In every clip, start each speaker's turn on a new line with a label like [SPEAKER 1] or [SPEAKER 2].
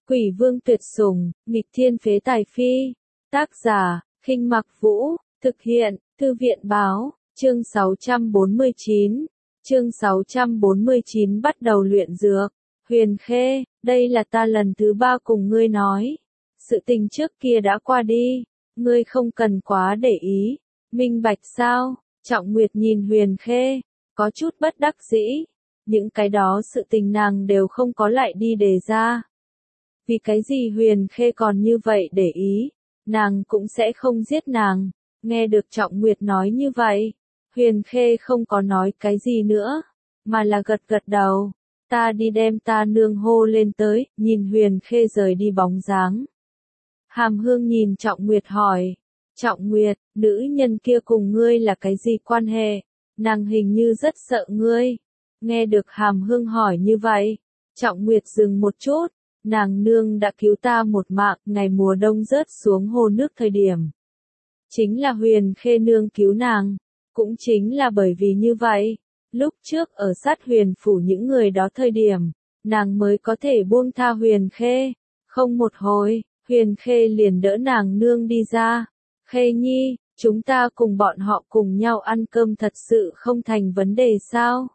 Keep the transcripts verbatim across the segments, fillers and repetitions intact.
[SPEAKER 1] Quỷ vương tuyệt sủng, nghịch thiên phế tài phi. Tác giả, Khinh Mặc Vũ, thực hiện, Thư viện báo, chương sáu trăm bốn mươi chín. Chương sáu trăm bốn mươi chín bắt đầu luyện dược. Huyền Khê, đây là ta lần thứ ba cùng ngươi nói. Sự tình trước kia đã qua đi, ngươi không cần quá để ý. Minh bạch sao? Trọng Nguyệt nhìn Huyền Khê, có chút bất đắc dĩ. Những cái đó sự tình nàng đều không có lại đi đề ra. Vì cái gì Huyền Khê còn như vậy để ý, nàng cũng sẽ không giết nàng. Nghe được Trọng Nguyệt nói như vậy, Huyền Khê không có nói cái gì nữa, mà là gật gật đầu. Ta đi đem ta nương hô lên tới, nhìn Huyền Khê rời đi bóng dáng. Hàm Hương nhìn Trọng Nguyệt hỏi, Trọng Nguyệt, nữ nhân kia cùng ngươi là cái gì quan hệ? Nàng hình như rất sợ ngươi. Nghe được Hàm Hương hỏi như vậy, Trọng Nguyệt dừng một chút. Nàng nương đã cứu ta một mạng, ngày mùa đông rớt xuống hồ nước thời điểm. Chính là Huyền Khê nương cứu nàng, cũng chính là bởi vì như vậy, lúc trước ở sát Huyền phủ những người đó thời điểm, nàng mới có thể buông tha Huyền Khê. Không một hồi, Huyền Khê liền đỡ nàng nương đi ra. Khê nhi, chúng ta cùng bọn họ cùng nhau ăn cơm thật sự không thành vấn đề sao?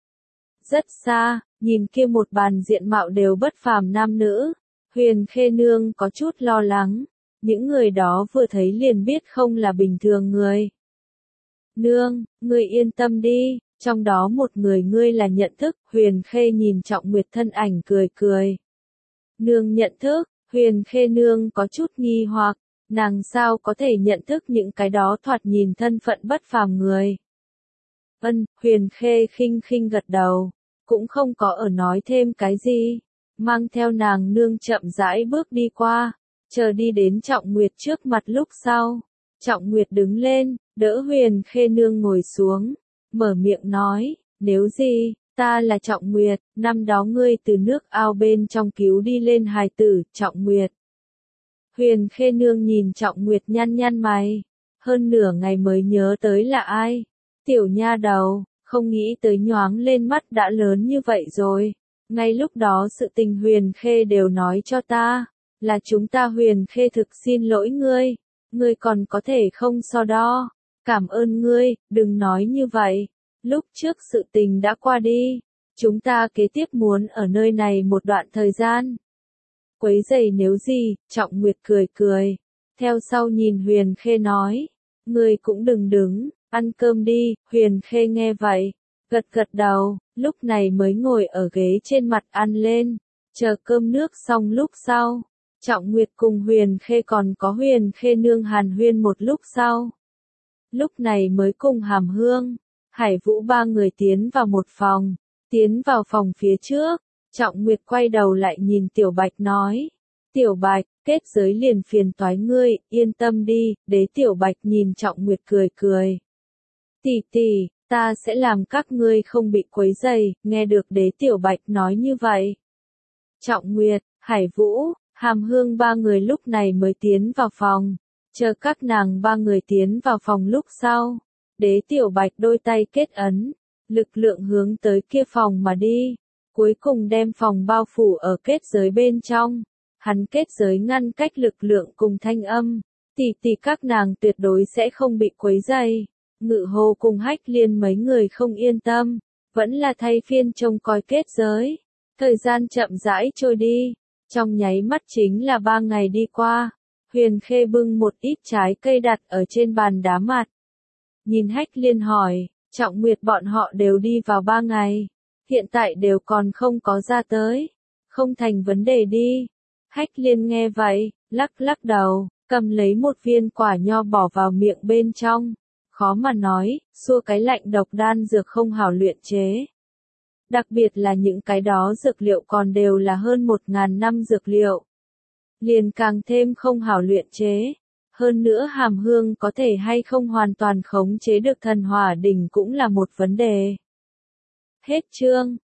[SPEAKER 1] Rất xa, nhìn kia một bàn diện mạo đều bất phàm nam nữ, Huyền Khê nương có chút lo lắng, những người đó vừa thấy liền biết không là bình thường người. Nương, ngươi yên tâm đi, trong đó một người ngươi là nhận thức, Huyền Khê nhìn Trọng Nguyệt thân ảnh cười cười. Nương nhận thức, Huyền Khê nương có chút nghi hoặc, nàng sao có thể nhận thức những cái đó thoạt nhìn thân phận bất phàm người. Ân, Huyền Khê khinh khinh gật đầu, cũng không có ở nói thêm cái gì, mang theo nàng nương chậm rãi bước đi qua, chờ đi đến Trọng Nguyệt trước mặt lúc sau. Trọng Nguyệt đứng lên, đỡ Huyền Khê nương ngồi xuống, mở miệng nói, nếu gì, ta là Trọng Nguyệt, năm đó ngươi từ nước ao bên trong cứu đi lên hài tử, Trọng Nguyệt. Huyền Khê nương nhìn Trọng Nguyệt nhăn nhăn mày, hơn nửa ngày mới nhớ tới là ai. Tiểu nha đầu, không nghĩ tới nhoáng lên mắt đã lớn như vậy rồi. Ngay lúc đó sự tình Huyền Khê đều nói cho ta, là chúng ta Huyền Khê thực xin lỗi ngươi, ngươi còn có thể không so đo. Cảm ơn ngươi, đừng nói như vậy, lúc trước sự tình đã qua đi, chúng ta kế tiếp muốn ở nơi này một đoạn thời gian. Quấy rầy nếu gì, Trọng Nguyệt cười cười, theo sau nhìn Huyền Khê nói, ngươi cũng đừng đứng. Ăn cơm đi, Huyền Khê nghe vậy, gật gật đầu, lúc này mới ngồi ở ghế trên mặt ăn lên, chờ cơm nước xong lúc sau. Trọng Nguyệt cùng Huyền Khê còn có Huyền Khê nương hàn huyên một lúc sau. Lúc này mới cùng Hàm Hương, Hải Vũ ba người tiến vào một phòng, tiến vào phòng phía trước, Trọng Nguyệt quay đầu lại nhìn Tiểu Bạch nói, Tiểu Bạch, kết giới liền phiền toái ngươi, yên tâm đi, Đế Tiểu Bạch nhìn Trọng Nguyệt cười cười. Tỷ tỷ, ta sẽ làm các ngươi không bị quấy rầy, nghe được Đế Tiểu Bạch nói như vậy. Trọng Nguyệt, Hải Vũ, Hàm Hương ba người lúc này mới tiến vào phòng, chờ các nàng ba người tiến vào phòng lúc sau. Đế Tiểu Bạch đôi tay kết ấn, lực lượng hướng tới kia phòng mà đi, cuối cùng đem phòng bao phủ ở kết giới bên trong. Hắn kết giới ngăn cách lực lượng cùng thanh âm, tỷ tỷ các nàng tuyệt đối sẽ không bị quấy rầy. Ngự Hồ cùng Hách Liên mấy người không yên tâm, vẫn là thay phiên trông coi kết giới. Thời gian chậm rãi trôi đi, trong nháy mắt chính là ba ngày đi qua. Huyền Khê bưng một ít trái cây đặt ở trên bàn đá mặt. Nhìn Hách Liên hỏi, Trọng Nguyệt bọn họ đều đi vào ba ngày, hiện tại đều còn không có ra tới, không thành vấn đề đi. Hách Liên nghe vậy, lắc lắc đầu, cầm lấy một viên quả nho bỏ vào miệng bên trong. Khó mà nói, xua cái lạnh độc đan dược không hảo luyện chế. Đặc biệt là những cái đó dược liệu còn đều là hơn một ngàn năm dược liệu. Liền càng thêm không hảo luyện chế. Hơn nữa Hàm Hương có thể hay không hoàn toàn khống chế được thần hỏa đỉnh cũng là một vấn đề. Hết chương.